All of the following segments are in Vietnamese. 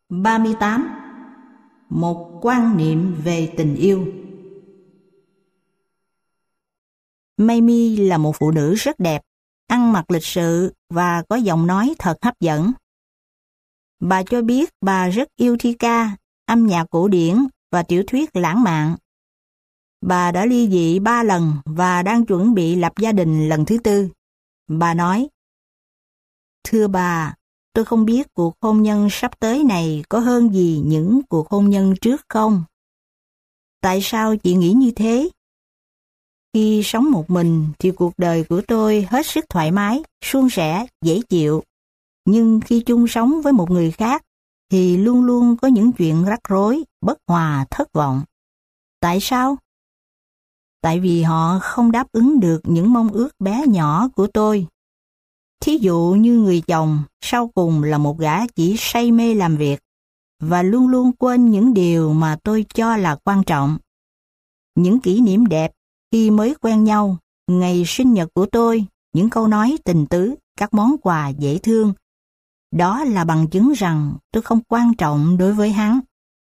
38. Một quan niệm về tình yêu. Mamie là một phụ nữ rất đẹp, ăn mặc lịch sự và có giọng nói thật hấp dẫn. Bà cho biết bà rất yêu thi ca, âm nhạc cổ điển và tiểu thuyết lãng mạn. Bà đã ly dị 3 lần và đang chuẩn bị lập gia đình lần thứ 4. Bà nói: "Thưa bà, tôi không biết cuộc hôn nhân sắp tới này có hơn gì những cuộc hôn nhân trước không? Tại sao chị nghĩ như thế? Khi sống một mình thì cuộc đời của tôi hết sức thoải mái, suôn sẻ, dễ chịu. Nhưng khi chung sống với một người khác thì luôn luôn có những chuyện rắc rối, bất hòa, thất vọng. Tại sao? Tại vì họ không đáp ứng được những mong ước bé nhỏ của tôi. Thí dụ như người chồng sau cùng là một gã chỉ say mê làm việc và luôn luôn quên những điều mà tôi cho là quan trọng. Những kỷ niệm đẹp khi mới quen nhau, ngày sinh nhật của tôi, những câu nói tình tứ, các món quà dễ thương. Đó là bằng chứng rằng tôi không quan trọng đối với hắn.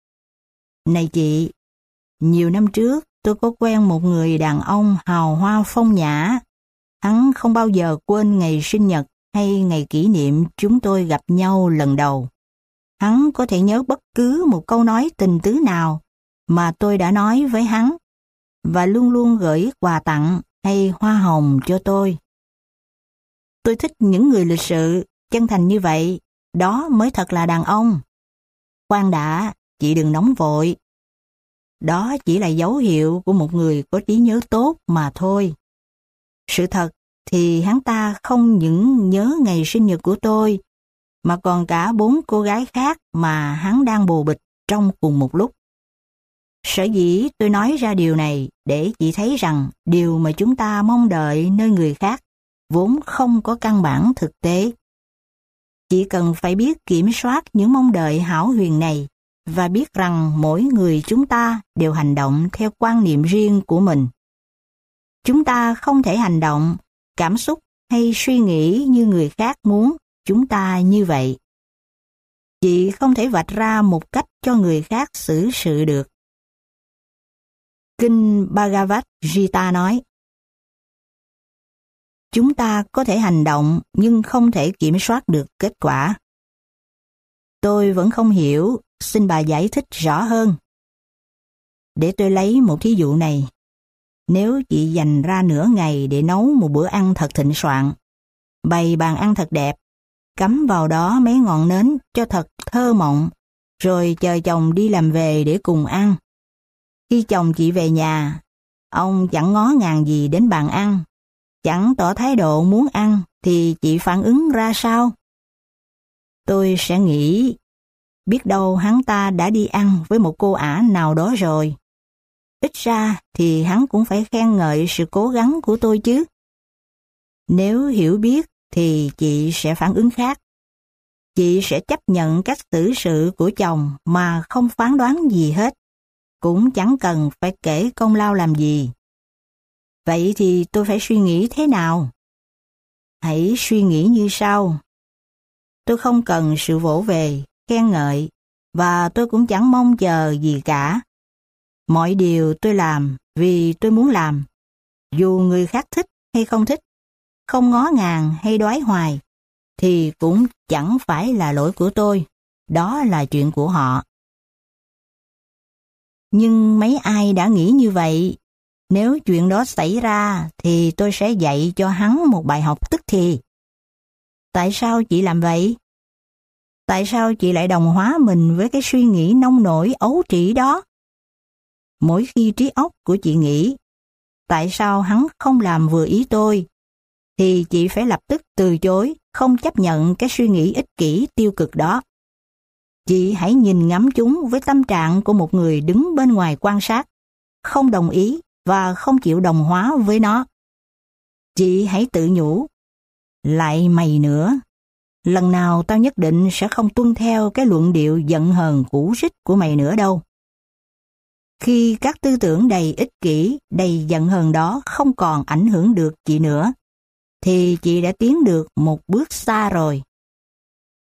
Này chị, nhiều năm trước tôi có quen một người đàn ông hào hoa phong nhã. Hắn không bao giờ quên ngày sinh nhật hay ngày kỷ niệm chúng tôi gặp nhau lần đầu. Hắn có thể nhớ bất cứ một câu nói tình tứ nào mà tôi đã nói với hắn và luôn luôn gửi quà tặng hay hoa hồng cho tôi. Tôi thích những người lịch sự, chân thành như vậy, đó mới thật là đàn ông. Khoan đã, chị đừng nóng vội. Đó chỉ là dấu hiệu của một người có trí nhớ tốt mà thôi. Sự thật thì hắn ta không những nhớ ngày sinh nhật của tôi, mà còn cả 4 cô gái khác mà hắn đang bồ bịch trong cùng một lúc. Sở dĩ tôi nói ra điều này để chị thấy rằng điều mà chúng ta mong đợi nơi người khác vốn không có căn bản thực tế. Chị cần phải biết kiểm soát những mong đợi hão huyền này và biết rằng mỗi người chúng ta đều hành động theo quan niệm riêng của mình. Chúng ta không thể hành động, cảm xúc hay suy nghĩ như người khác muốn chúng ta như vậy. Chị không thể vạch ra một cách cho người khác xử sự được. Kinh Bhagavad Gita nói: chúng ta có thể hành động nhưng không thể kiểm soát được kết quả. Tôi vẫn không hiểu, xin bà giải thích rõ hơn. Để tôi lấy một thí dụ này. Nếu chị dành ra nửa ngày để nấu một bữa ăn thật thịnh soạn, bày bàn ăn thật đẹp, cắm vào đó mấy ngọn nến cho thật thơ mộng, rồi chờ chồng đi làm về để cùng ăn. Khi chồng chị về nhà, ông chẳng ngó ngàng gì đến bàn ăn, chẳng tỏ thái độ muốn ăn, thì chị phản ứng ra sao? Tôi sẽ nghĩ, biết đâu hắn ta đã đi ăn với một cô ả nào đó rồi. Ít ra thì hắn cũng phải khen ngợi sự cố gắng của tôi chứ. Nếu hiểu biết thì chị sẽ phản ứng khác. Chị sẽ chấp nhận cách xử sự của chồng mà không phán đoán gì hết, cũng chẳng cần phải kể công lao làm gì. Vậy thì tôi phải suy nghĩ thế nào? Hãy suy nghĩ như sau. Tôi không cần sự vỗ về, khen ngợi, và tôi cũng chẳng mong chờ gì cả. Mọi điều tôi làm vì tôi muốn làm, dù người khác thích hay không thích, không ngó ngàng hay đoái hoài, thì cũng chẳng phải là lỗi của tôi, đó là chuyện của họ. Nhưng mấy ai đã nghĩ như vậy? Nếu chuyện đó xảy ra thì tôi sẽ dạy cho hắn một bài học tức thì. Tại sao chị làm vậy? Tại sao chị lại đồng hóa mình với cái suy nghĩ nông nổi ấu trĩ đó? Mỗi khi trí óc của chị nghĩ, tại sao hắn không làm vừa ý tôi, thì chị phải lập tức từ chối, không chấp nhận cái suy nghĩ ích kỷ tiêu cực đó. Chị hãy nhìn ngắm chúng với tâm trạng của một người đứng bên ngoài quan sát, không đồng ý và không chịu đồng hóa với nó. Chị hãy tự nhủ, lại mày nữa, lần nào tao nhất định sẽ không tuân theo cái luận điệu giận hờn cũ rích của mày nữa đâu. Khi các tư tưởng đầy ích kỷ, đầy giận hờn đó không còn ảnh hưởng được chị nữa, thì chị đã tiến được một bước xa rồi.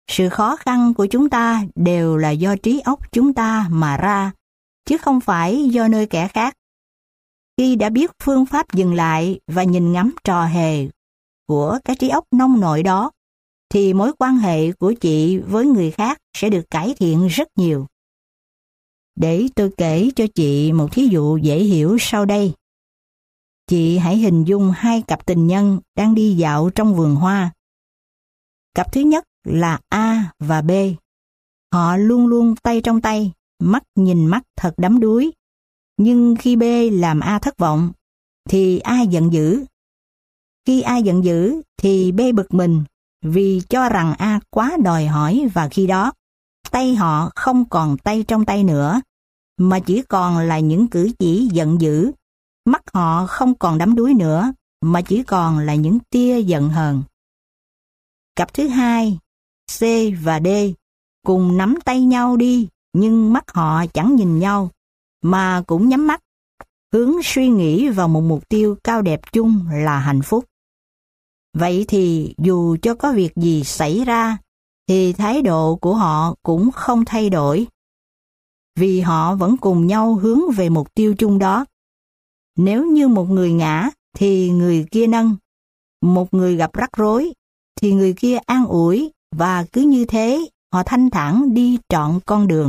Sự khó khăn của chúng ta đều là do trí óc chúng ta mà ra, chứ không phải do nơi kẻ khác. Khi đã biết phương pháp dừng lại và nhìn ngắm trò hề của cái trí óc nông nội đó, thì mối quan hệ của chị với người khác sẽ được cải thiện rất nhiều. Để tôi kể cho chị một thí dụ dễ hiểu sau đây. Chị hãy hình dung hai cặp tình nhân đang đi dạo trong vườn hoa. Cặp thứ nhất là A và B. Họ luôn luôn tay trong tay, mắt nhìn mắt thật đắm đuối. Nhưng khi B làm A thất vọng, thì A giận dữ. Khi A giận dữ, thì B bực mình vì cho rằng A quá đòi hỏi, và khi đó, tay họ không còn tay trong tay nữa, mà chỉ còn là những cử chỉ giận dữ. Mắt họ không còn đắm đuối nữa, mà chỉ còn là những tia giận hờn. Cặp thứ hai, C và D, cùng nắm tay nhau đi, nhưng mắt họ chẳng nhìn nhau, mà cũng nhắm mắt, hướng suy nghĩ vào một mục tiêu cao đẹp chung là hạnh phúc. Vậy thì dù cho có việc gì xảy ra, thì thái độ của họ cũng không thay đổi, vì họ vẫn cùng nhau hướng về mục tiêu chung đó. Nếu như một người ngã, thì người kia nâng. Một người gặp rắc rối, thì người kia an ủi, và cứ như thế, họ thanh thản đi trọn con đường.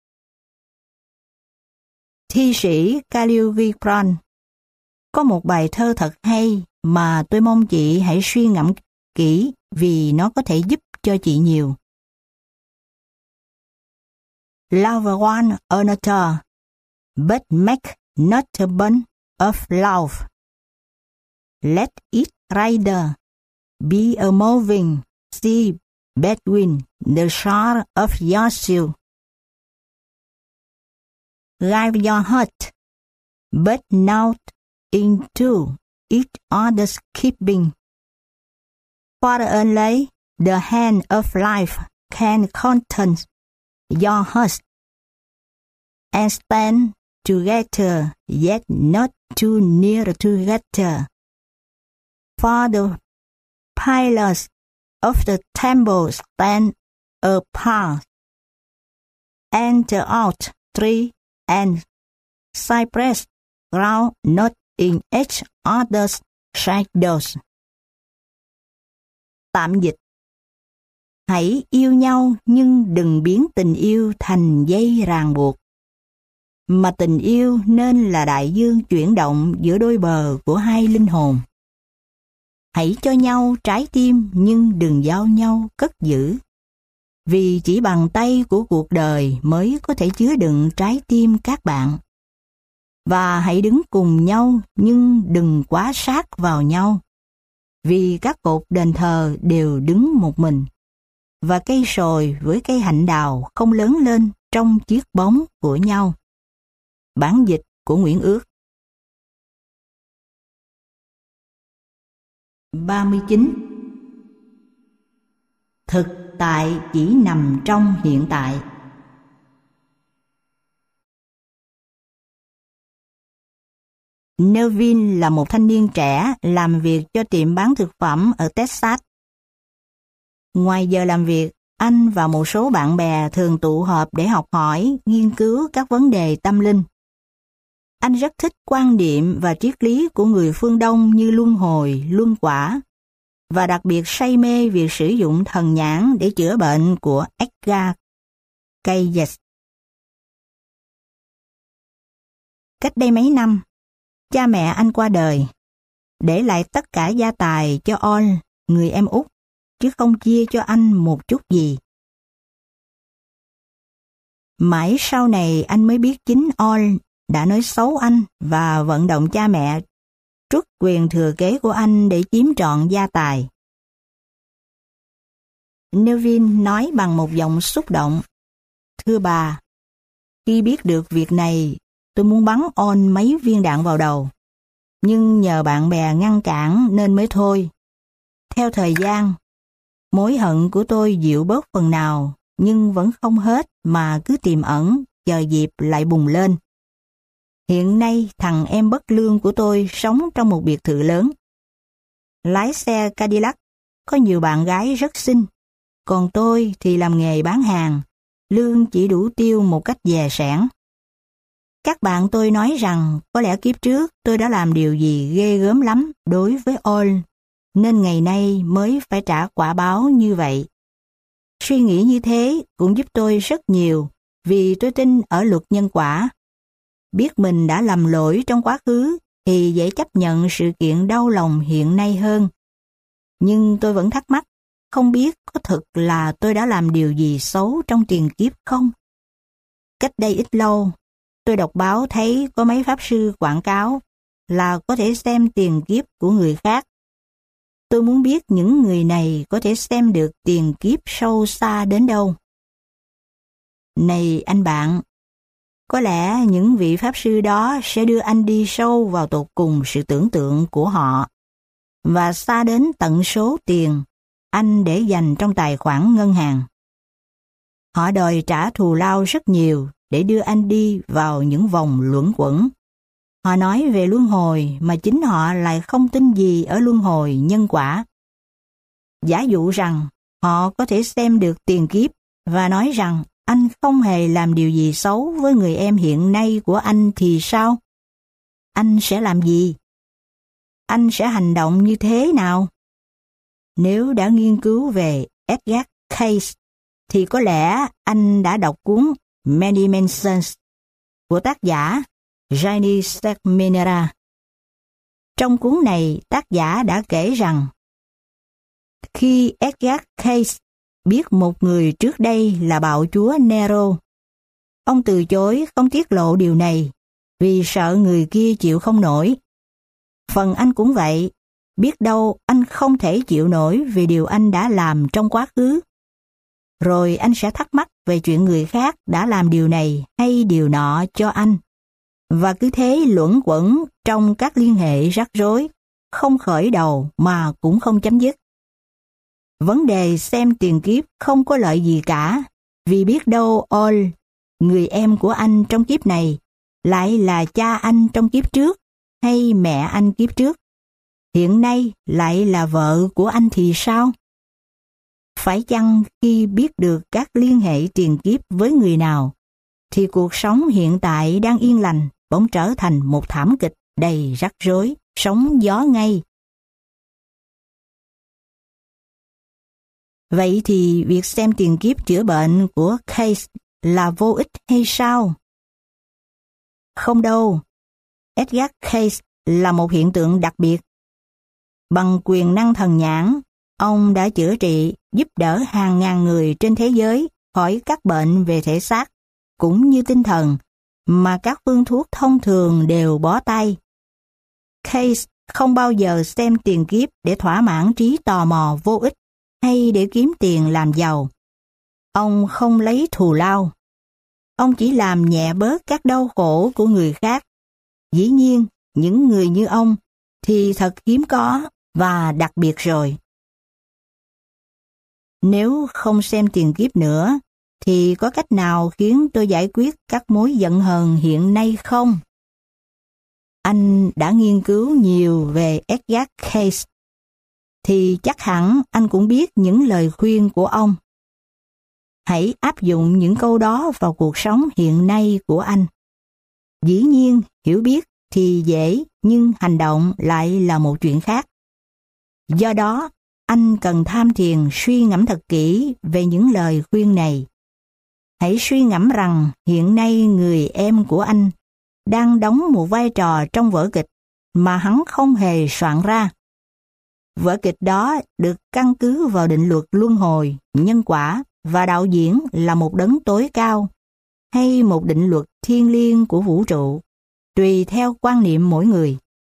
Thi sĩ Khalil Gibran có một bài thơ thật hay mà tôi mong chị hãy suy ngẫm kỹ, vì nó có thể giúp cho chị nhiều. Love one another, but make not a bond of love. Let each rider be a moving sea between the shore of your shield. Give your heart, but not into each other's keeping. For only the hand of life can contain your heart, and stand together, yet not too near together. For the pillars of the temple stand apart, and the oak tree and cypress grow not in each other's shadows. Tạm dịch: hãy yêu nhau nhưng đừng biến tình yêu thành dây ràng buộc, mà tình yêu nên là đại dương chuyển động giữa đôi bờ của hai linh hồn. Hãy cho nhau trái tim nhưng đừng giao nhau cất giữ, vì chỉ bàn tay của cuộc đời mới có thể chứa đựng trái tim các bạn. Và hãy đứng cùng nhau nhưng đừng quá sát vào nhau, vì các cột đền thờ đều đứng một mình, và cây sồi với cây hạnh đào không lớn lên trong chiếc bóng của nhau. Bản dịch của Nguyễn Ước. 39. Thực tại chỉ nằm trong hiện tại. Nevin là một thanh niên trẻ làm việc cho tiệm bán thực phẩm ở Texas. Ngoài giờ làm việc, anh và một số bạn bè thường tụ họp để học hỏi, nghiên cứu các vấn đề tâm linh. Anh rất thích quan niệm và triết lý của người phương Đông như luân hồi, luân quả, và đặc biệt say mê việc sử dụng thần nhãn để chữa bệnh của Edgar Cayce. Cách đây mấy năm, cha mẹ anh qua đời, để lại tất cả gia tài cho Ol, người em út, chứ không chia cho anh một chút gì. Mãi sau này anh mới biết chính Ol đã nói xấu anh và vận động cha mẹ truất quyền thừa kế của anh để chiếm trọn gia tài. Nevin nói bằng một giọng xúc động: "Thưa bà, khi biết được việc này, tôi muốn bắn On mấy viên đạn vào đầu, nhưng nhờ bạn bè ngăn cản nên mới thôi. Theo thời gian, mối hận của tôi dịu bớt phần nào, nhưng vẫn không hết mà cứ tiềm ẩn, chờ dịp lại bùng lên. Hiện nay thằng em bất lương của tôi sống trong một biệt thự lớn. Lái xe Cadillac, có nhiều bạn gái rất xinh, còn tôi thì làm nghề bán hàng, lương chỉ đủ tiêu một cách dè sẻn. Các bạn tôi nói rằng có lẽ kiếp trước tôi đã làm điều gì ghê gớm lắm đối với All, nên ngày nay mới phải trả quả báo như vậy. Suy nghĩ như thế cũng giúp tôi rất nhiều, vì tôi tin ở luật nhân quả. Biết mình đã lầm lỗi trong quá khứ thì dễ chấp nhận sự kiện đau lòng hiện nay hơn. Nhưng tôi vẫn thắc mắc, không biết có thực là tôi đã làm điều gì xấu trong tiền kiếp không? Cách đây ít lâu, tôi đọc báo thấy có mấy pháp sư quảng cáo là có thể xem tiền kiếp của người khác. Tôi muốn biết những người này có thể xem được tiền kiếp sâu xa đến đâu. Này anh bạn, có lẽ những vị pháp sư đó sẽ đưa anh đi sâu vào tột cùng sự tưởng tượng của họ và xa đến tận số tiền anh để dành trong tài khoản ngân hàng. Họ đòi trả thù lao rất nhiều để đưa anh đi vào những vòng luẩn quẩn. Họ nói về luân hồi mà chính họ lại không tin gì ở luân hồi nhân quả. Giả dụ rằng họ có thể xem được tiền kiếp và nói rằng anh không hề làm điều gì xấu với người em hiện nay của anh thì sao? Anh sẽ làm gì? Anh sẽ hành động như thế nào? Nếu đã nghiên cứu về Edgar Cayce thì có lẽ anh đã đọc cuốn Many Mansions của tác giả Gianni Segmenera. Trong cuốn này, tác giả đã kể rằng khi Edgar Cayce biết một người trước đây là bạo chúa Nero, ông từ chối không tiết lộ điều này vì sợ người kia chịu không nổi. Phần anh cũng vậy, biết đâu anh không thể chịu nổi vì điều anh đã làm trong quá khứ. Rồi anh sẽ thắc mắc về chuyện người khác đã làm điều này hay điều nọ cho anh. Và cứ thế luẩn quẩn trong các liên hệ rắc rối, không khởi đầu mà cũng không chấm dứt. Vấn đề xem tiền kiếp không có lợi gì cả, vì biết đâu All, người em của anh trong kiếp này, lại là cha anh trong kiếp trước, hay mẹ anh kiếp trước. Hiện nay lại là vợ của anh thì sao? Phải chăng khi biết được các liên hệ tiền kiếp với người nào, thì cuộc sống hiện tại đang yên lành bỗng trở thành một thảm kịch đầy rắc rối, sóng gió ngay. Vậy thì việc xem tiền kiếp chữa bệnh của Cayce là vô ích hay sao? Không đâu. Edgar Cayce là một hiện tượng đặc biệt. Bằng quyền năng thần nhãn, ông đã chữa trị, giúp đỡ hàng ngàn người trên thế giới khỏi các bệnh về thể xác, cũng như tinh thần, mà các phương thuốc thông thường đều bó tay. Cayce không bao giờ xem tiền kiếp để thỏa mãn trí tò mò vô ích hay để kiếm tiền làm giàu. Ông không lấy thù lao. Ông chỉ làm nhẹ bớt các đau khổ của người khác. Dĩ nhiên, những người như ông thì thật hiếm có và đặc biệt rồi. Nếu không xem tiền kiếp nữa, thì có cách nào khiến tôi giải quyết các mối giận hờn hiện nay không? Anh đã nghiên cứu nhiều về Edgar Cayce, thì chắc hẳn anh cũng biết những lời khuyên của ông. Hãy áp dụng những câu đó vào cuộc sống hiện nay của anh. Dĩ nhiên, hiểu biết thì dễ, nhưng hành động lại là một chuyện khác. Do đó, anh cần tham thiền suy ngẫm thật kỹ về những lời khuyên này. Hãy suy ngẫm rằng hiện nay người em của anh đang đóng một vai trò trong vở kịch mà hắn không hề soạn ra. Vở kịch đó được căn cứ vào định luật luân hồi, nhân quả, và đạo diễn là một đấng tối cao hay một định luật thiêng liêng của vũ trụ, tùy theo quan niệm mỗi người.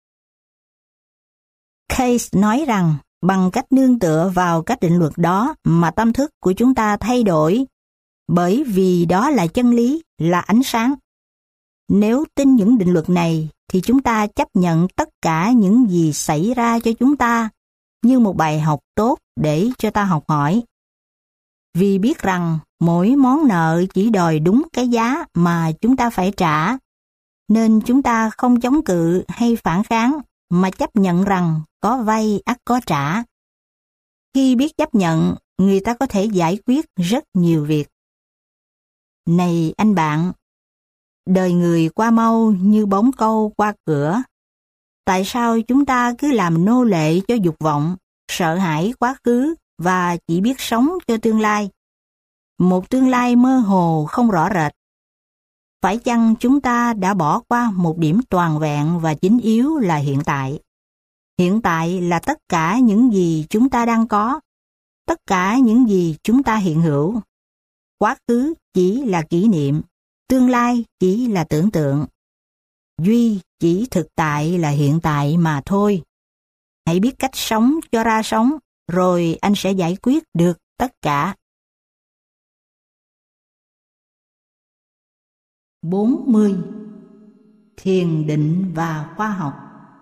Cayce nói rằng bằng cách nương tựa vào các định luật đó mà tâm thức của chúng ta thay đổi, bởi vì đó là chân lý, là ánh sáng. Nếu tin những định luật này thì chúng ta chấp nhận tất cả những gì xảy ra cho chúng ta như một bài học tốt để cho ta học hỏi. Vì biết rằng mỗi món nợ chỉ đòi đúng cái giá mà chúng ta phải trả, nên chúng ta không chống cự hay phản kháng mà chấp nhận rằng có vay ắt có trả. Khi biết chấp nhận, người ta có thể giải quyết rất nhiều việc. Này anh bạn, đời người qua mau như bóng câu qua cửa. Tại sao chúng ta cứ làm nô lệ cho dục vọng, sợ hãi quá khứ và chỉ biết sống cho tương lai? Một tương lai mơ hồ không rõ rệt. Phải chăng chúng ta đã bỏ qua một điểm toàn vẹn và chính yếu là hiện tại? Hiện tại là tất cả những gì chúng ta đang có, tất cả những gì chúng ta hiện hữu. Quá khứ chỉ là kỷ niệm, tương lai chỉ là tưởng tượng. Duy chỉ thực tại là hiện tại mà thôi. Hãy biết cách sống cho ra sống, rồi anh sẽ giải quyết được tất cả. 40. Thiền định và khoa học.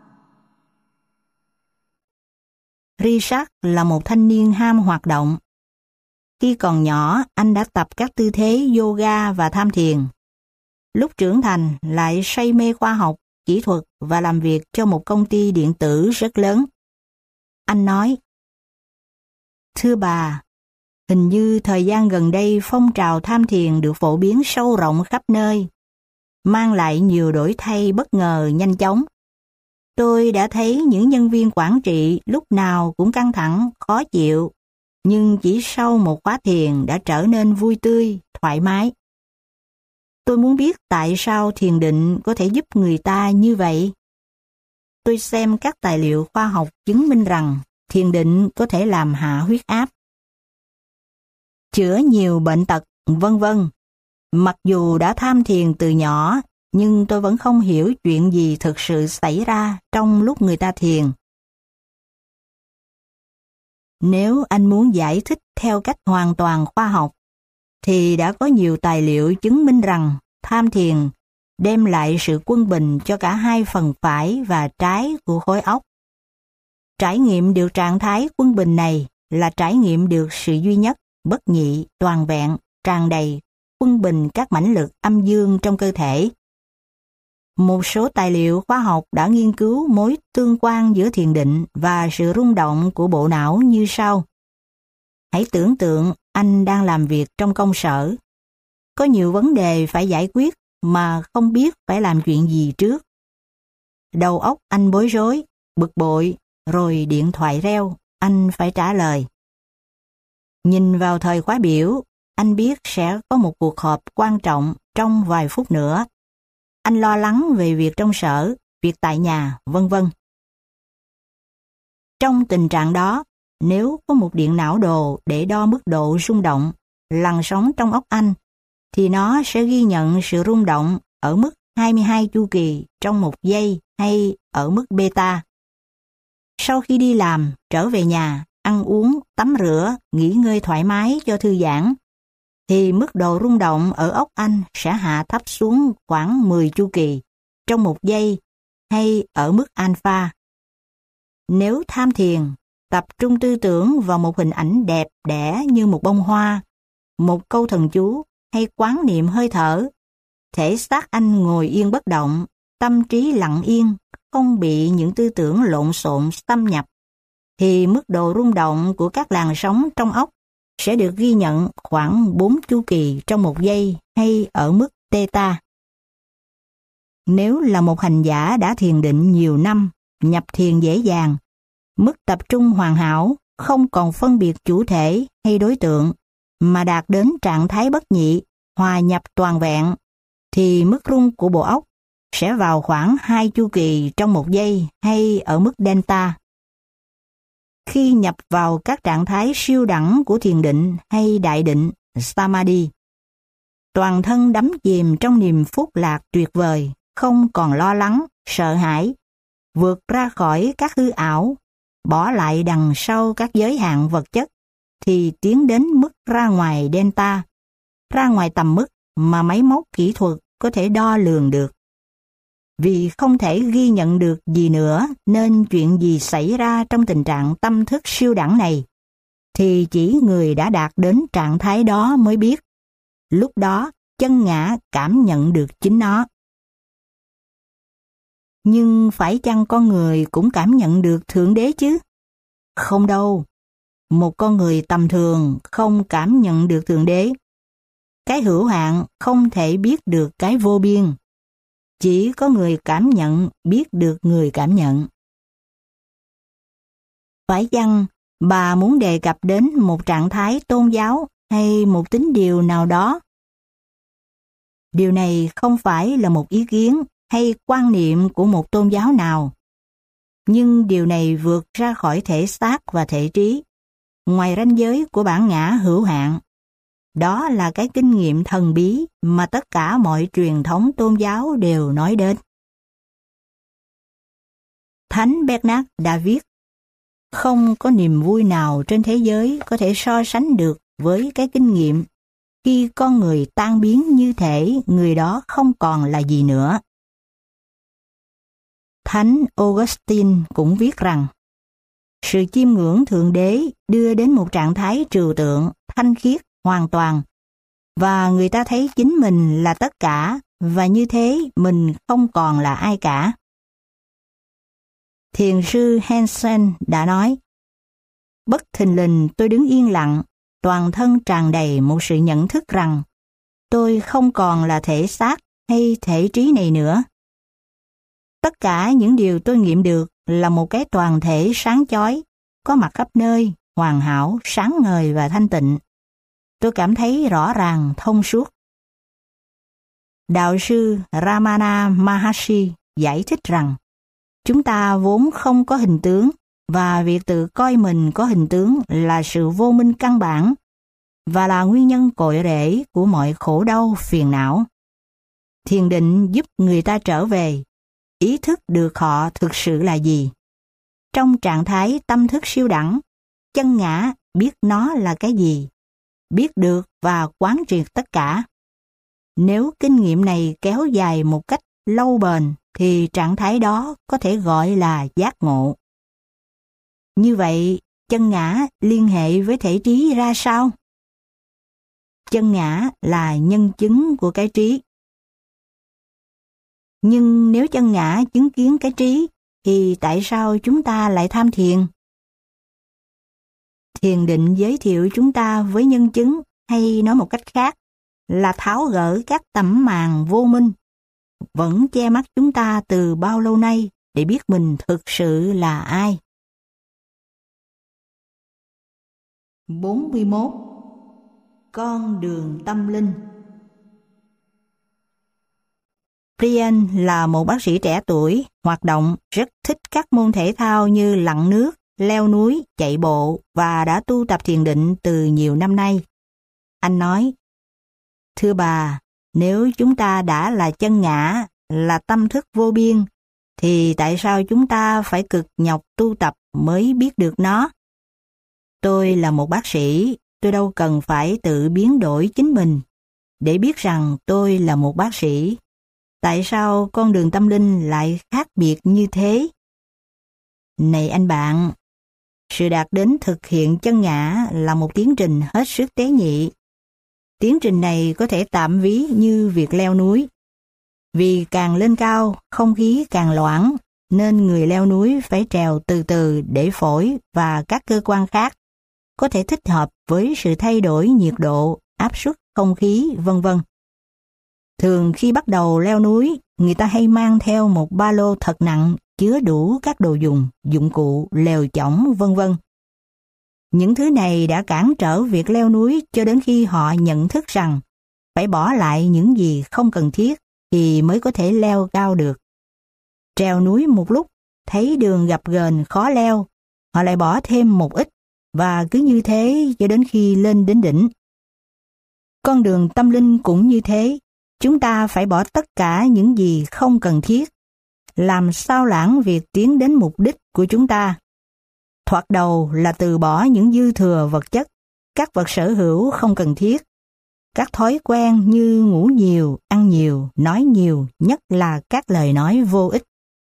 Richard là một thanh niên ham hoạt động. Khi còn nhỏ, anh đã tập các tư thế yoga và tham thiền. Lúc trưởng thành, lại say mê khoa học, kỹ thuật và làm việc cho một công ty điện tử rất lớn. Anh nói, thưa bà, hình như thời gian gần đây phong trào tham thiền được phổ biến sâu rộng khắp nơi, mang lại nhiều đổi thay bất ngờ nhanh chóng. Tôi đã thấy những nhân viên quản trị lúc nào cũng căng thẳng, khó chịu, nhưng chỉ sau một khóa thiền đã trở nên vui tươi, thoải mái. Tôi muốn biết tại sao thiền định có thể giúp người ta như vậy. Tôi xem các tài liệu khoa học chứng minh rằng thiền định có thể làm hạ huyết áp, chữa nhiều bệnh tật, vân vân. Mặc dù đã tham thiền từ nhỏ, nhưng tôi vẫn không hiểu chuyện gì thực sự xảy ra trong lúc người ta thiền. Nếu anh muốn giải thích theo cách hoàn toàn khoa học, thì đã có nhiều tài liệu chứng minh rằng tham thiền đem lại sự quân bình cho cả hai phần phải và trái của khối óc. Trải nghiệm được trạng thái quân bình này là trải nghiệm được sự duy nhất, bất nhị, toàn vẹn, tràn đầy, quân bình các mãnh lực âm dương trong cơ thể. Một số tài liệu khoa học đã nghiên cứu mối tương quan giữa thiền định và sự rung động của bộ não như sau. Hãy tưởng tượng anh đang làm việc trong công sở. Có nhiều vấn đề phải giải quyết mà không biết phải làm chuyện gì trước. Đầu óc anh bối rối, bực bội, rồi điện thoại reo, anh phải trả lời. Nhìn vào thời khóa biểu, anh biết sẽ có một cuộc họp quan trọng trong vài phút nữa. Anh lo lắng về việc trong sở, việc tại nhà, vân vân. Trong tình trạng đó, nếu có một điện não đồ để đo mức độ rung động, làn sóng trong óc anh, thì nó sẽ ghi nhận sự rung động ở mức 22 chu kỳ trong một giây hay ở mức beta. Sau khi đi làm, trở về nhà, ăn uống, tắm rửa, nghỉ ngơi thoải mái cho thư giãn, thì mức độ rung động ở óc anh sẽ hạ thấp xuống khoảng 10 chu kỳ trong một giây hay ở mức alpha. Nếu tham thiền, tập trung tư tưởng vào một hình ảnh đẹp đẽ như một bông hoa, một câu thần chú hay quán niệm hơi thở, thể xác anh ngồi yên bất động, tâm trí lặng yên, không bị những tư tưởng lộn xộn xâm nhập, thì mức độ rung động của các làn sóng trong óc sẽ được ghi nhận khoảng 4 chu kỳ trong một giây hay ở mức theta. Nếu là một hành giả đã thiền định nhiều năm, nhập thiền dễ dàng, mức tập trung hoàn hảo, không còn phân biệt chủ thể hay đối tượng, mà đạt đến trạng thái bất nhị, hòa nhập toàn vẹn, thì mức rung của bộ óc sẽ vào khoảng 2 chu kỳ trong một giây hay ở mức delta. Khi nhập vào các trạng thái siêu đẳng của thiền định hay đại định, samadhi, toàn thân đắm chìm trong niềm phúc lạc tuyệt vời, không còn lo lắng, sợ hãi, vượt ra khỏi các hư ảo, bỏ lại đằng sau các giới hạn vật chất, thì tiến đến mức ra ngoài delta, ra ngoài tầm mức mà máy móc kỹ thuật có thể đo lường được. Vì không thể ghi nhận được gì nữa nên chuyện gì xảy ra trong tình trạng tâm thức siêu đẳng này, thì chỉ người đã đạt đến trạng thái đó mới biết. Lúc đó, chân ngã cảm nhận được chính nó. Nhưng phải chăng con người cũng cảm nhận được Thượng Đế chứ? Không đâu. một con người tầm thường không cảm nhận được Thượng Đế. Cái hữu hạn không thể biết được cái vô biên. Chỉ có người cảm nhận biết được người cảm nhận. Phải chăng bà muốn đề cập đến một trạng thái tôn giáo hay một tín điều nào đó? Điều này không phải là một ý kiến hay quan niệm của một tôn giáo nào. Nhưng điều này vượt ra khỏi thể xác và thể trí, ngoài ranh giới của bản ngã hữu hạn. Đó là cái kinh nghiệm thần bí mà tất cả mọi truyền thống tôn giáo đều nói đến. Thánh Bernard đã viết, không có niềm vui nào trên thế giới có thể so sánh được với cái kinh nghiệm khi con người tan biến như thể người đó không còn là gì nữa. Thánh Augustine cũng viết rằng, sự chiêm ngưỡng Thượng Đế đưa đến một trạng thái trừu tượng, thanh khiết, hoàn toàn, và người ta thấy chính mình là tất cả, và như thế mình không còn là ai cả. Thiền sư Hansen đã nói, bất thình lình tôi đứng yên lặng, toàn thân tràn đầy một sự nhận thức rằng tôi không còn là thể xác hay thể trí này nữa. Tất cả những điều tôi nghiệm được là một cái toàn thể sáng chói, có mặt khắp nơi, hoàn hảo, sáng ngời và thanh tịnh. Tôi cảm thấy rõ ràng, thông suốt. Đạo sư Ramana Maharshi giải thích rằng, chúng ta vốn không có hình tướng, và việc tự coi mình có hình tướng là sự vô minh căn bản, và là nguyên nhân cội rễ của mọi khổ đau, phiền não. Thiền định giúp người ta trở về, ý thức được họ thực sự là gì. Trong trạng thái tâm thức siêu đẳng, chân ngã biết nó là cái gì, biết được và quán triệt tất cả. Nếu kinh nghiệm này kéo dài một cách lâu bền, thì trạng thái đó có thể gọi là giác ngộ. Như vậy, chân ngã liên hệ với thể trí ra sao? Chân ngã là nhân chứng của cái trí. Nhưng nếu chân ngã chứng kiến cái trí, thì tại sao chúng ta lại tham thiền? Thiền định giới thiệu chúng ta với nhân chứng, hay nói một cách khác, là tháo gỡ các tấm màn vô minh, vẫn che mắt chúng ta từ bao lâu nay để biết mình thực sự là ai. 41. Con đường tâm linh. Brian là một bác sĩ trẻ tuổi, hoạt động, rất thích các môn thể thao như lặn nước, leo núi, chạy bộ và đã tu tập thiền định từ nhiều năm nay. Anh nói, thưa bà, nếu chúng ta đã là chân ngã, là tâm thức vô biên, thì tại sao chúng ta phải cực nhọc tu tập mới biết được nó? Tôi là một bác sĩ, tôi đâu cần phải tự biến đổi chính mình để biết rằng tôi là một bác sĩ. Tại sao con đường tâm linh lại khác biệt như thế? Này anh bạn, sự đạt đến thực hiện chân ngã là một tiến trình hết sức tế nhị. Tiến trình này có thể tạm ví như việc leo núi. Vì càng lên cao, không khí càng loãng, nên người leo núi phải trèo từ từ để phổi và các cơ quan khác có thể thích hợp với sự thay đổi nhiệt độ, áp suất không khí, vân vân. Thường khi bắt đầu leo núi, người ta hay mang theo một ba lô thật nặng chứa đủ các đồ dùng, dụng cụ, lều chõng, vân vân. Những thứ này đã cản trở việc leo núi cho đến khi họ nhận thức rằng phải bỏ lại những gì không cần thiết thì mới có thể leo cao được. Trèo núi một lúc, thấy đường gập ghềnh khó leo, họ lại bỏ thêm một ít, và cứ như thế cho đến khi lên đến đỉnh. Con đường tâm linh cũng như thế, chúng ta phải bỏ tất cả những gì không cần thiết, làm sao lãng việc tiến đến mục đích của chúng ta. Thoạt đầu là từ bỏ những dư thừa vật chất, các vật sở hữu không cần thiết, các thói quen như ngủ nhiều, ăn nhiều, nói nhiều, nhất là các lời nói vô ích.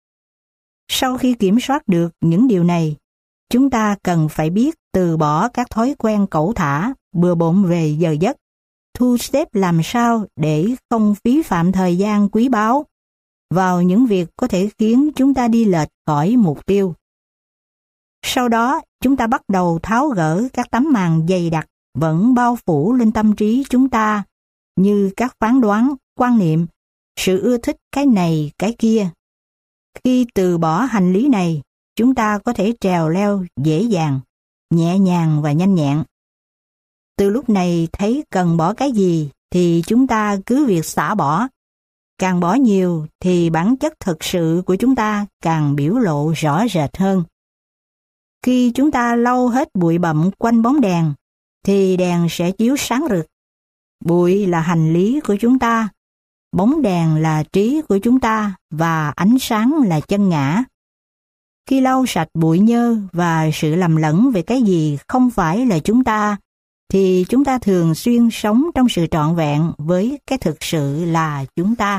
Sau khi kiểm soát được những điều này, chúng ta cần phải biết từ bỏ các thói quen cẩu thả, bừa bộn về giờ giấc, thu xếp làm sao để không phí phạm thời gian quý báu vào những việc có thể khiến chúng ta đi lệch khỏi mục tiêu. Sau đó, chúng ta bắt đầu tháo gỡ các tấm màn dày đặc vẫn bao phủ lên tâm trí chúng ta, như các phán đoán, quan niệm, sự ưa thích cái này, cái kia. Khi từ bỏ hành lý này, chúng ta có thể trèo leo dễ dàng, nhẹ nhàng và nhanh nhẹn. Từ lúc này thấy cần bỏ cái gì thì chúng ta cứ việc xả bỏ. Càng bỏ nhiều thì bản chất thực sự của chúng ta càng biểu lộ rõ rệt hơn. Khi chúng ta lau hết bụi bặm quanh bóng đèn, thì đèn sẽ chiếu sáng rực. Bụi là hành lý của chúng ta, bóng đèn là trí của chúng ta và ánh sáng là chân ngã. Khi lau sạch bụi nhơ và sự lầm lẫn về cái gì không phải là chúng ta, thì chúng ta thường xuyên sống trong sự trọn vẹn với cái thực sự là chúng ta.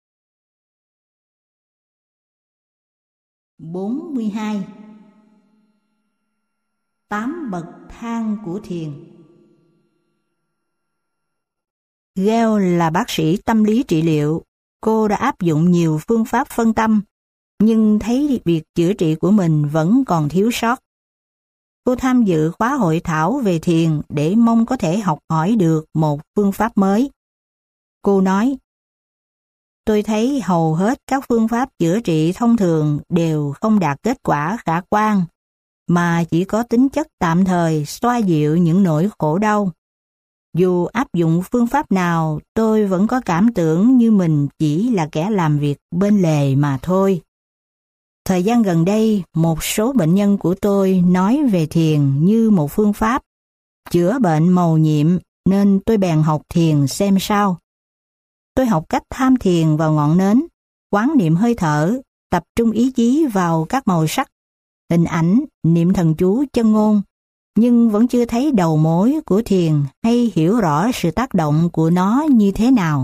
42. 8 bậc thang của thiền. Gail là bác sĩ tâm lý trị liệu. Cô đã áp dụng nhiều phương pháp phân tâm, nhưng thấy việc chữa trị của mình vẫn còn thiếu sót. Cô tham dự khóa hội thảo về thiền để mong có thể học hỏi được một phương pháp mới. Cô nói, tôi thấy hầu hết các phương pháp chữa trị thông thường đều không đạt kết quả khả quan, mà chỉ có tính chất tạm thời xoa dịu những nỗi khổ đau. Dù áp dụng phương pháp nào, tôi vẫn có cảm tưởng như mình chỉ là kẻ làm việc bên lề mà thôi. Thời gian gần đây, một số bệnh nhân của tôi nói về thiền như một phương pháp chữa bệnh mầu nhiệm, nên tôi bèn học thiền xem sao. Tôi học cách tham thiền vào ngọn nến, quán niệm hơi thở, tập trung ý chí vào các màu sắc, hình ảnh, niệm thần chú chân ngôn, nhưng vẫn chưa thấy đầu mối của thiền hay hiểu rõ sự tác động của nó như thế nào.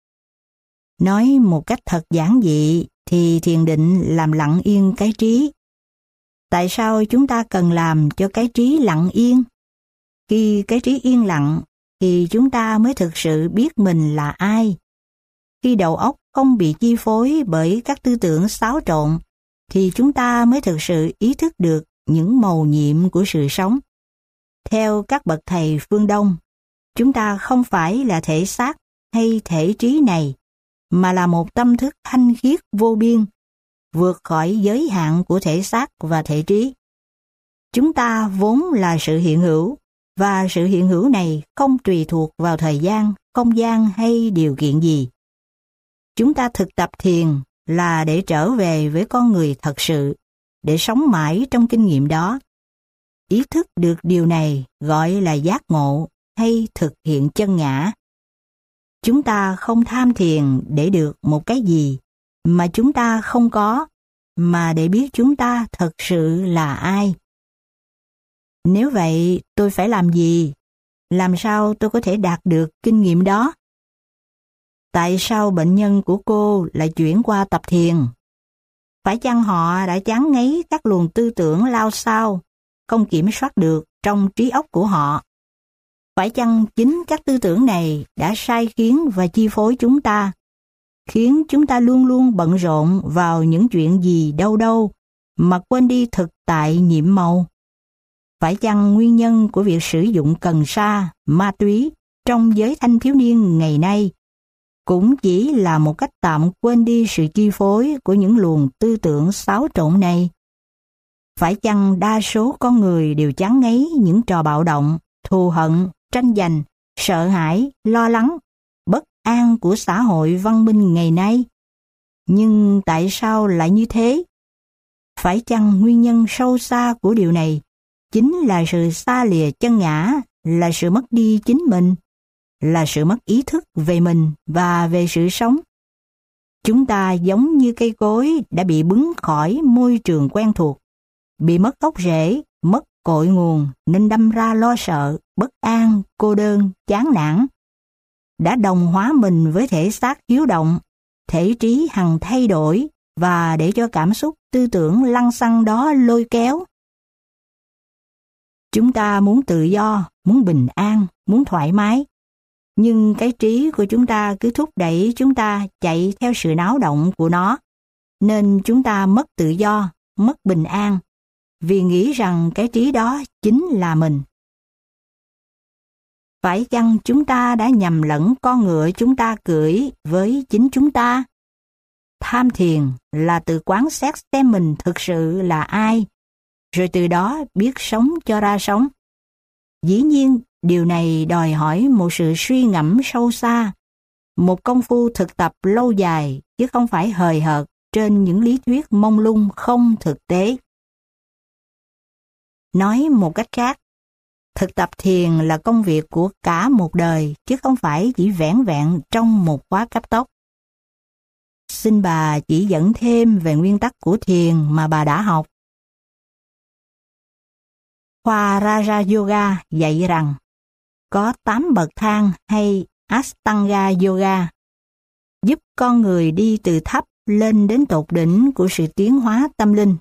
Nói một cách thật giản dị thì thiền định làm lặng yên cái trí. Tại sao chúng ta cần làm cho cái trí lặng yên? Khi cái trí yên lặng thì chúng ta mới thực sự biết mình là ai. Khi đầu óc không bị chi phối bởi các tư tưởng xáo trộn thì chúng ta mới thực sự ý thức được những mầu nhiệm của sự sống. Theo các bậc thầy phương Đông, chúng ta không phải là thể xác hay thể trí này, mà là một tâm thức thanh khiết vô biên, vượt khỏi giới hạn của thể xác và thể trí. Chúng ta vốn là sự hiện hữu, và sự hiện hữu này không tùy thuộc vào thời gian, không gian hay điều kiện gì. Chúng ta thực tập thiền là để trở về với con người thật sự, để sống mãi trong kinh nghiệm đó. Ý thức được điều này gọi là giác ngộ hay thực hiện chân ngã. Chúng ta không tham thiền để được một cái gì mà chúng ta không có, mà để biết chúng ta thật sự là ai. Nếu vậy, tôi phải làm gì? Làm sao tôi có thể đạt được kinh nghiệm đó? Tại sao bệnh nhân của cô lại chuyển qua tập thiền? Phải chăng họ đã chán ngấy các luồng tư tưởng lao xao, không kiểm soát được trong trí óc của họ? Phải chăng chính các tư tưởng này đã sai khiến và chi phối chúng ta, khiến chúng ta luôn luôn bận rộn vào những chuyện gì đâu đâu, mà quên đi thực tại nhiệm màu? Phải chăng nguyên nhân của việc sử dụng cần sa, ma túy trong giới thanh thiếu niên ngày nay cũng chỉ là một cách tạm quên đi sự chi phối của những luồng tư tưởng xáo trộn này? Phải chăng đa số con người đều chán ngấy những trò bạo động, thù hận, tranh giành, sợ hãi, lo lắng, bất an của xã hội văn minh ngày nay? Nhưng tại sao lại như thế? Phải chăng nguyên nhân sâu xa của điều này chính là sự xa lìa chân ngã, là sự mất đi chính mình, là sự mất ý thức về mình và về sự sống? Chúng ta giống như cây cối đã bị bứng khỏi môi trường quen thuộc, bị mất gốc rễ, mất cội nguồn nên đâm ra lo sợ, bất an, cô đơn, chán nản. Đã đồng hóa mình với thể xác hiếu động, thể trí hằng thay đổi và để cho cảm xúc tư tưởng lăng xăng đó lôi kéo. Chúng ta muốn tự do, muốn bình an, muốn thoải mái. Nhưng cái trí của chúng ta cứ thúc đẩy chúng ta chạy theo sự náo động của nó, nên chúng ta mất tự do, mất bình an. vì nghĩ rằng cái trí đó chính là mình. Phải chăng chúng ta đã nhầm lẫn con ngựa chúng ta cưỡi với chính chúng ta? Tham thiền là tự quán xét xem mình thực sự là ai, rồi từ đó biết sống cho ra sống. Dĩ nhiên, điều này đòi hỏi một sự suy ngẫm sâu xa, một công phu thực tập lâu dài, chứ không phải hời hợt trên những lý thuyết mông lung không thực tế. Nói một cách khác, thực tập thiền là công việc của cả một đời, chứ không phải chỉ vẻn vẹn trong một khóa cấp tốc. Xin bà chỉ dẫn thêm về nguyên tắc của thiền mà bà đã học. Khoa Raja Yoga dạy rằng có 8 bậc thang hay Ashtanga Yoga giúp con người đi từ thấp lên đến tột đỉnh của sự tiến hóa tâm linh.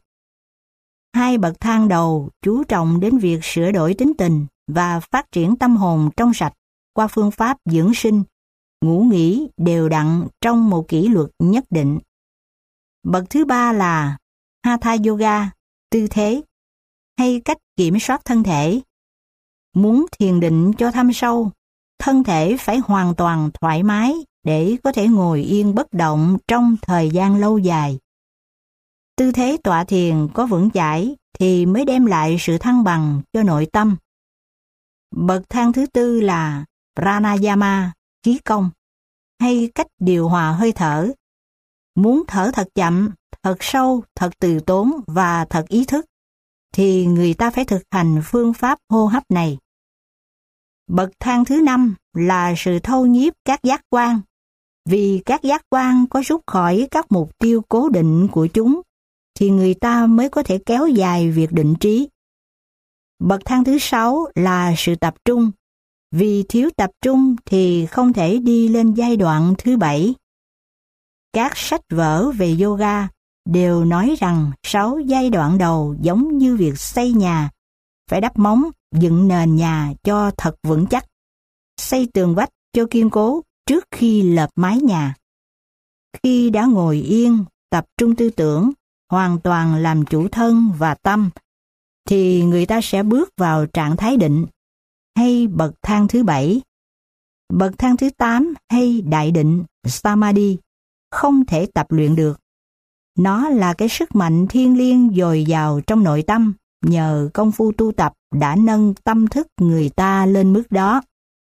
2 bậc thang đầu chú trọng đến việc sửa đổi tính tình và phát triển tâm hồn trong sạch qua phương pháp dưỡng sinh, ngủ nghỉ đều đặn trong một kỷ luật nhất định. Bậc thứ 3 là Hatha Yoga, tư thế, hay cách kiểm soát thân thể. Muốn thiền định cho thâm sâu, thân thể phải hoàn toàn thoải mái để có thể ngồi yên bất động trong thời gian lâu dài. Tư thế tọa thiền có vững chãi thì mới đem lại sự thăng bằng cho nội tâm. Bậc thang thứ 4 là Pranayama, khí công, hay cách điều hòa hơi thở. Muốn thở thật chậm, thật sâu, thật từ tốn và thật ý thức, thì người ta phải thực hành phương pháp hô hấp này. Bậc thang thứ 5 là sự thâu nhiếp các giác quan, vì các giác quan có rút khỏi các mục tiêu cố định của chúng, thì người ta mới có thể kéo dài việc định trí. Bậc thang thứ 6 là sự tập trung, vì thiếu tập trung thì không thể đi lên giai đoạn thứ 7. Các sách vở về yoga đều nói rằng 6 giai đoạn đầu giống như việc xây nhà, phải đắp móng, dựng nền nhà cho thật vững chắc, xây tường vách cho kiên cố trước khi lợp mái nhà. Khi đã ngồi yên, tập trung tư tưởng, hoàn toàn làm chủ thân và tâm, thì người ta sẽ bước vào trạng thái định, hay bậc thang thứ 7. Bậc thang thứ 8 hay đại định, Samadhi, không thể tập luyện được. Nó là cái sức mạnh thiêng liêng dồi dào trong nội tâm, nhờ công phu tu tập đã nâng tâm thức người ta lên mức đó.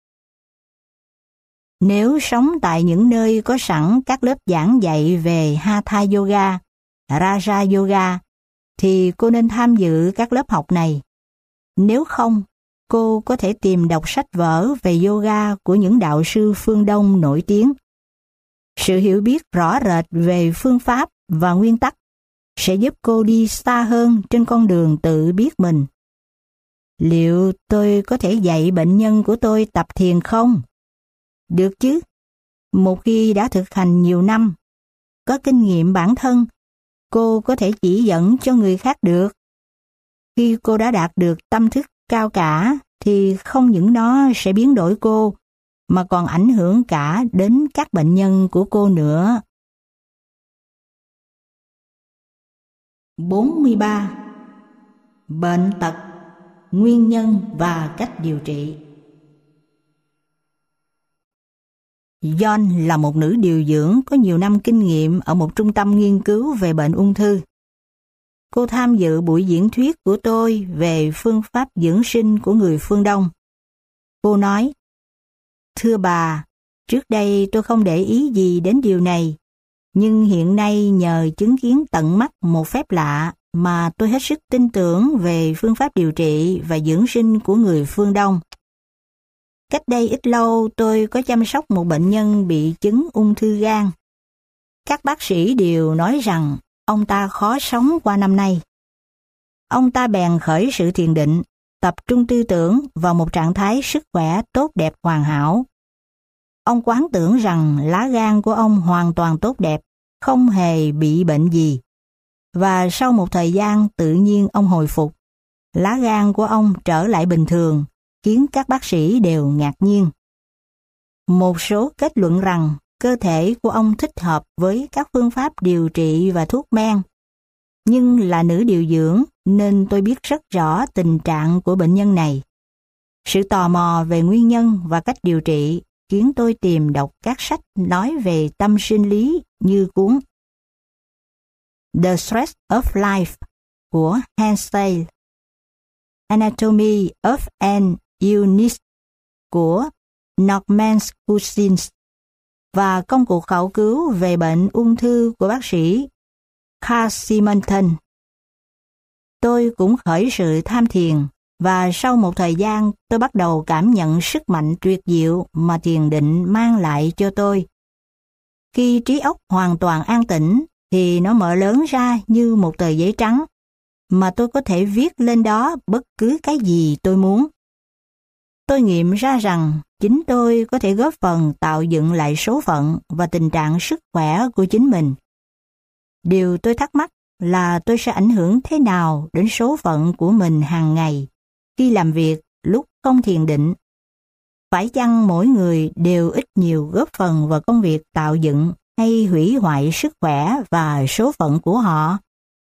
Nếu sống tại những nơi có sẵn các lớp giảng dạy về Hatha Yoga, Raja Yoga, thì cô nên tham dự các lớp học này. Nếu không, cô có thể tìm đọc sách vở về yoga của những đạo sư phương Đông nổi tiếng. Sự hiểu biết rõ rệt về phương pháp và nguyên tắc sẽ giúp cô đi xa hơn trên con đường tự biết mình. Liệu tôi có thể dạy bệnh nhân của tôi tập thiền không? Được chứ. Một khi đã thực hành nhiều năm, có kinh nghiệm bản thân, cô có thể chỉ dẫn cho người khác được. Khi cô đã đạt được tâm thức cao cả, thì không những nó sẽ biến đổi cô, mà còn ảnh hưởng cả đến các bệnh nhân của cô nữa. 43. Bệnh tật, nguyên nhân và cách điều trị. John là một nữ điều dưỡng có nhiều năm kinh nghiệm ở một trung tâm nghiên cứu về bệnh ung thư. Cô tham dự buổi diễn thuyết của tôi về phương pháp dưỡng sinh của người phương Đông. Cô nói, thưa bà, trước đây tôi không để ý gì đến điều này, nhưng hiện nay nhờ chứng kiến tận mắt một phép lạ mà tôi hết sức tin tưởng về phương pháp điều trị và dưỡng sinh của người phương Đông. Cách đây ít lâu tôi có chăm sóc một bệnh nhân bị chứng ung thư gan. Các bác sĩ đều nói rằng ông ta khó sống qua năm nay. Ông ta bèn khởi sự thiền định, tập trung tư tưởng vào một trạng thái sức khỏe tốt đẹp hoàn hảo. Ông quán tưởng rằng lá gan của ông hoàn toàn tốt đẹp, không hề bị bệnh gì. Và sau một thời gian tự nhiên ông hồi phục. Lá gan của ông trở lại bình thường, khiến các bác sĩ đều ngạc nhiên. Một số kết luận rằng cơ thể của ông thích hợp với các phương pháp điều trị và thuốc men. nhưng là nữ điều dưỡng nên tôi biết rất rõ tình trạng của bệnh nhân này. Sự tò mò về nguyên nhân và cách điều trị khiến tôi tìm đọc các sách nói về tâm sinh lý như cuốn The Stress of Life của Hans Thaler, Anatomy of an Illness của Norman Cousins và công cuộc khảo cứu về bệnh ung thư của bác sĩ Carl Simonton. Tôi cũng khởi sự tham thiền và sau một thời gian tôi bắt đầu cảm nhận sức mạnh tuyệt diệu mà thiền định mang lại cho tôi. Khi trí óc hoàn toàn an tĩnh thì nó mở lớn ra như một tờ giấy trắng mà tôi có thể viết lên đó bất cứ cái gì tôi muốn. Tôi nghiệm ra rằng chính tôi có thể góp phần tạo dựng lại số phận và tình trạng sức khỏe của chính mình. Điều tôi thắc mắc là tôi sẽ ảnh hưởng thế nào đến số phận của mình hàng ngày khi làm việc lúc không thiền định. Phải chăng mỗi người đều ít nhiều góp phần vào công việc tạo dựng hay hủy hoại sức khỏe và số phận của họ?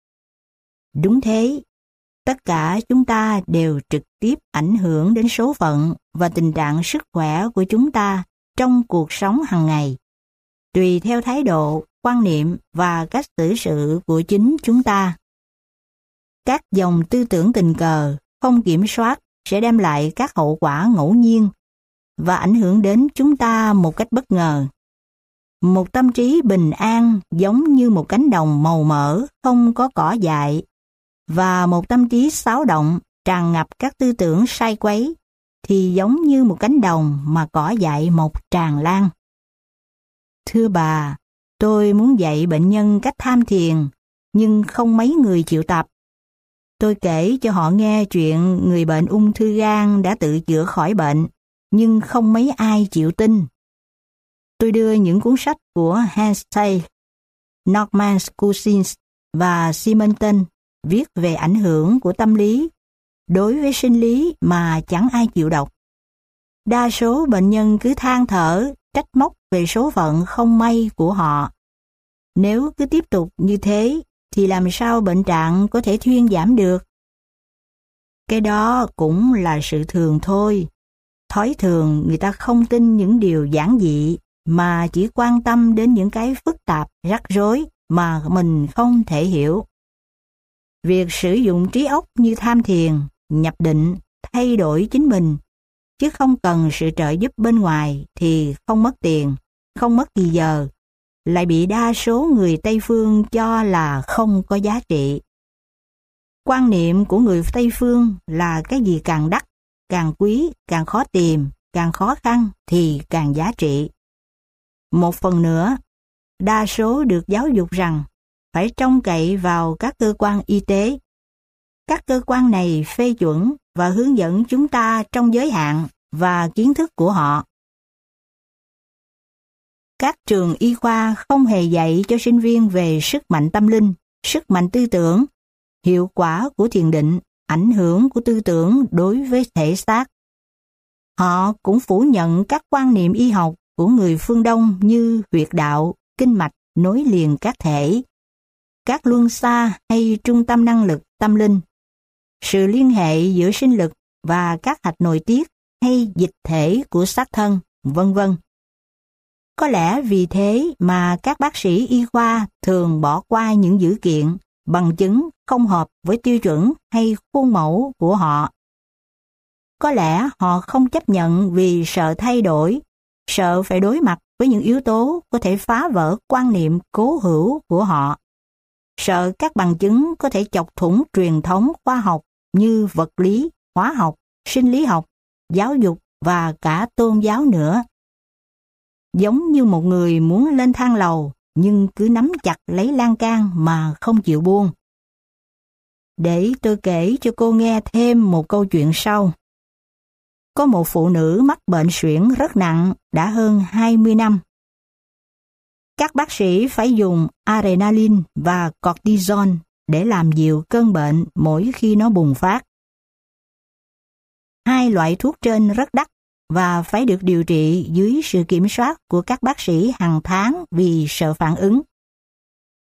Đúng thế, tất cả chúng ta đều trực tiếp ảnh hưởng đến số phận và tình trạng sức khỏe của chúng ta trong cuộc sống hàng ngày, tùy theo thái độ, quan niệm và cách xử sự của chính chúng ta. Các dòng tư tưởng tình cờ, không kiểm soát sẽ đem lại các hậu quả ngẫu nhiên và ảnh hưởng đến chúng ta một cách bất ngờ. Một tâm trí bình an giống như một cánh đồng màu mỡ không có cỏ dại, và một tâm trí xáo động tràn ngập các tư tưởng sai quấy thì giống như một cánh đồng mà cỏ dại mọc tràn lan. Thưa bà, tôi muốn dạy bệnh nhân cách tham thiền, nhưng không mấy người chịu tập. Tôi kể cho họ nghe chuyện người bệnh ung thư gan đã tự chữa khỏi bệnh, nhưng không mấy ai chịu tin. Tôi đưa những cuốn sách của Hans Thaler, Norman Cousins và Simonton viết về ảnh hưởng của tâm lý đối với sinh lý mà chẳng ai chịu đọc. Đa số bệnh nhân cứ than thở, trách móc về số phận không may của họ. Nếu cứ tiếp tục như thế, thì làm sao bệnh trạng có thể thuyên giảm được? Cái đó cũng là sự thường thôi. Thói thường người ta không tin những điều giản dị, mà chỉ quan tâm đến những cái phức tạp, rắc rối mà mình không thể hiểu. Việc sử dụng trí óc như tham thiền, nhập định, thay đổi chính mình, chứ không cần sự trợ giúp bên ngoài thì không mất tiền, không mất thì giờ, lại bị đa số người Tây Phương cho là không có giá trị. Quan niệm của người Tây Phương là cái gì càng đắt, càng quý, càng khó tìm, càng khó khăn thì càng giá trị. Một phần nữa, đa số được giáo dục rằng phải trông cậy vào các cơ quan y tế. Các cơ quan này phê chuẩn và hướng dẫn chúng ta trong giới hạn và kiến thức của họ. Các trường y khoa không hề dạy cho sinh viên về sức mạnh tâm linh, sức mạnh tư tưởng, hiệu quả của thiền định, ảnh hưởng của tư tưởng đối với thể xác. Họ cũng phủ nhận các quan niệm y học của người phương Đông như huyệt đạo, kinh mạch nối liền các thể, các luân xa hay trung tâm năng lực tâm linh, sự liên hệ giữa sinh lực và các hạch nội tiết hay dịch thể của xác thân, vân vân. Có lẽ vì thế mà các bác sĩ y khoa thường bỏ qua những dữ kiện, bằng chứng không hợp với tiêu chuẩn hay khuôn mẫu của họ. Có lẽ họ không chấp nhận vì sợ thay đổi, sợ phải đối mặt với những yếu tố có thể phá vỡ quan niệm cố hữu của họ, sợ các bằng chứng có thể chọc thủng truyền thống khoa học như vật lý, hóa học, sinh lý học, giáo dục và cả tôn giáo nữa. Giống như một người muốn lên thang lầu nhưng cứ nắm chặt lấy lan can mà không chịu buông. Để tôi kể cho cô nghe thêm một câu chuyện sau. Có một phụ nữ mắc bệnh suyễn rất nặng đã hơn 20 năm. Các bác sĩ phải dùng adrenaline và cortisone để làm dịu cơn bệnh mỗi khi nó bùng phát. Hai loại thuốc trên rất đắt và phải được điều trị dưới sự kiểm soát của các bác sĩ hàng tháng vì sợ phản ứng.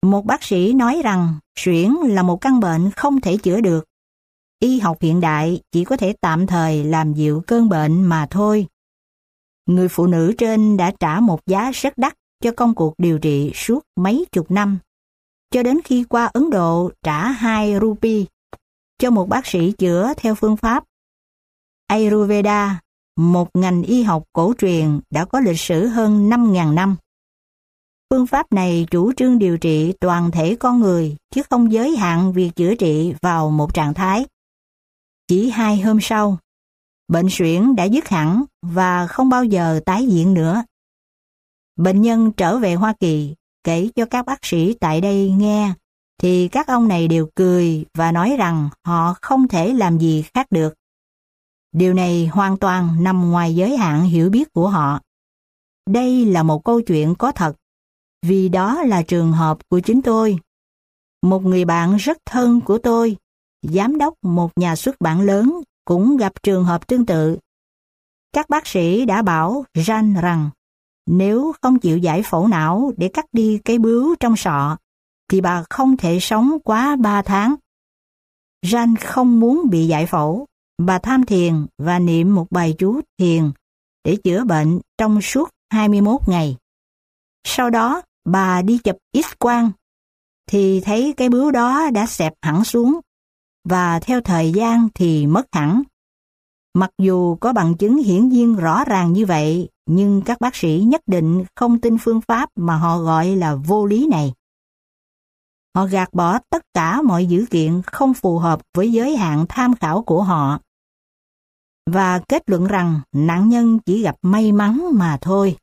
Một bác sĩ nói rằng suyễn là một căn bệnh không thể chữa được. Y học hiện đại chỉ có thể tạm thời làm dịu cơn bệnh mà thôi. Người phụ nữ trên đã trả một giá rất đắt cho công cuộc điều trị suốt mấy chục năm, cho đến khi qua Ấn Độ trả 2 rupee cho một bác sĩ chữa theo phương pháp Ayurveda, một ngành y học cổ truyền đã có lịch sử hơn 5.000 năm. Phương pháp này chủ trương điều trị toàn thể con người, chứ không giới hạn việc chữa trị vào một trạng thái. Chỉ 2 hôm sau, bệnh suyễn đã dứt hẳn và không bao giờ tái diễn nữa. Bệnh nhân trở về Hoa Kỳ, kể cho các bác sĩ tại đây nghe, thì các ông này đều cười và nói rằng họ không thể làm gì khác được. Điều này hoàn toàn nằm ngoài giới hạn hiểu biết của họ. Đây là một câu chuyện có thật, vì đó là trường hợp của chính tôi. Một người bạn rất thân của tôi, giám đốc một nhà xuất bản lớn, cũng gặp trường hợp tương tự. Các bác sĩ đã bảo Jean rằng nếu không chịu giải phẫu não để cắt đi cái bướu trong sọ, thì bà không thể sống quá 3 tháng. Jean không muốn bị giải phẫu. Bà tham thiền và niệm một bài chú thiền để chữa bệnh trong suốt 21 ngày. Sau đó, bà đi chụp X-quang, thì thấy cái bướu đó đã xẹp hẳn xuống, và theo thời gian thì mất hẳn. Mặc dù có bằng chứng hiển nhiên rõ ràng như vậy, nhưng các bác sĩ nhất định không tin phương pháp mà họ gọi là vô lý này. Họ gạt bỏ tất cả mọi dữ kiện không phù hợp với giới hạn tham khảo của họ, và kết luận rằng nạn nhân chỉ gặp may mắn mà thôi.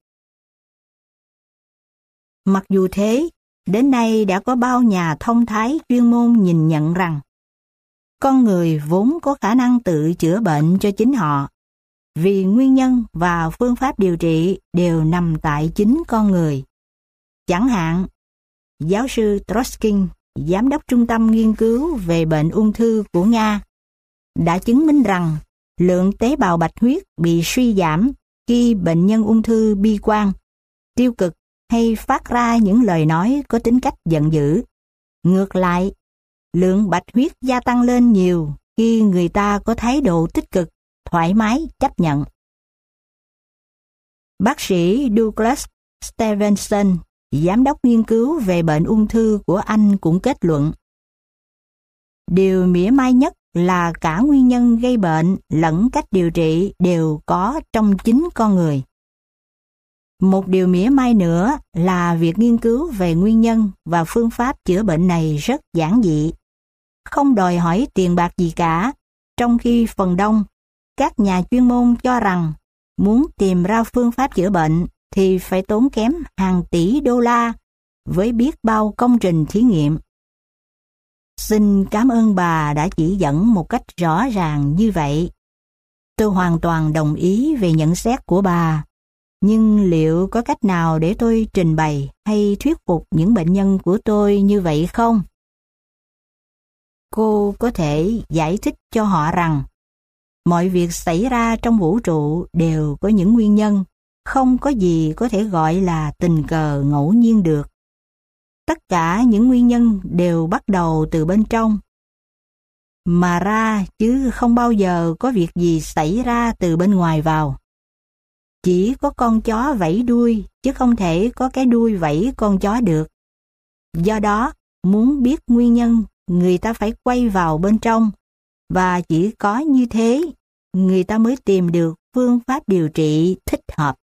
Mặc dù thế, đến nay đã có bao nhà thông thái chuyên môn nhìn nhận rằng con người vốn có khả năng tự chữa bệnh cho chính họ, vì nguyên nhân và phương pháp điều trị đều nằm tại chính con người. Chẳng hạn, giáo sư Troskin, giám đốc trung tâm nghiên cứu về bệnh ung thư của Nga, đã chứng minh rằng lượng tế bào bạch huyết bị suy giảm khi bệnh nhân ung thư bi quan, tiêu cực hay phát ra những lời nói có tính cách giận dữ. Ngược lại, lượng bạch huyết gia tăng lên nhiều khi người ta có thái độ tích cực, thoải mái, chấp nhận. Bác sĩ Douglas Stevenson, giám đốc nghiên cứu về bệnh ung thư của Anh cũng kết luận, điều mỉa mai nhất là cả nguyên nhân gây bệnh lẫn cách điều trị đều có trong chính con người. Một điều mỉa mai nữa là việc nghiên cứu về nguyên nhân và phương pháp chữa bệnh này rất giản dị, không đòi hỏi tiền bạc gì cả, trong khi phần đông các nhà chuyên môn cho rằng muốn tìm ra phương pháp chữa bệnh thì phải tốn kém hàng tỷ đô la với biết bao công trình thí nghiệm. Xin cảm ơn bà đã chỉ dẫn một cách rõ ràng như vậy. Tôi hoàn toàn đồng ý về nhận xét của bà, nhưng liệu có cách nào để tôi trình bày hay thuyết phục những bệnh nhân của tôi như vậy không? Cô có thể giải thích cho họ rằng mọi việc xảy ra trong vũ trụ đều có những nguyên nhân, không có gì có thể gọi là tình cờ ngẫu nhiên được. Tất cả những nguyên nhân đều bắt đầu từ bên trong mà ra, chứ không bao giờ có việc gì xảy ra từ bên ngoài vào. Chỉ có con chó vẫy đuôi, chứ không thể có cái đuôi vẫy con chó được. Do đó, muốn biết nguyên nhân, người ta phải quay vào bên trong, và chỉ có như thế, người ta mới tìm được phương pháp điều trị thích hợp.